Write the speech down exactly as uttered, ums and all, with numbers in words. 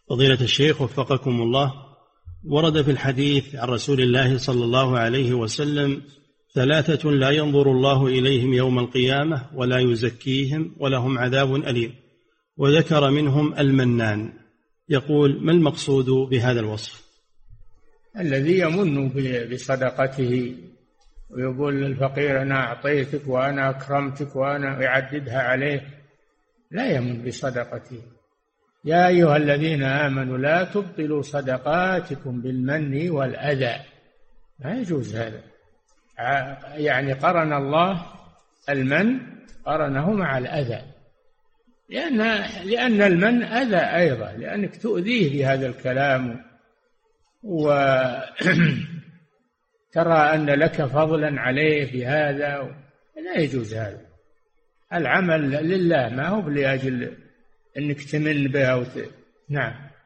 فضيلة الشيخ وفقكم الله، ورد في الحديث عن رسول الله صلى الله عليه وسلم: ثلاثة لا ينظر الله إليهم يوم القيامة ولا يزكيهم ولهم عذاب أليم، وذكر منهم المنان. يقول: ما المقصود بهذا الوصف؟ الذي يمن بصدقته ويقول للفقير أنا أعطيتك وأنا أكرمتك وأنا أعددها عليه، لا يمن بصدقته. يا أيها الذين آمنوا لا تبطلوا صدقاتكم بالمن والأذى، لا يجوز هذا. يعني قرن الله المن قرنه مع الأذى، لأن لأن المن أذى أيضا، لأنك تؤذيه بهذا الكلام وترى أن لك فضلا عليه بهذا، لا يجوز هذا. العمل لله، ما هو لأجل أنك تمن بها وت... نعم.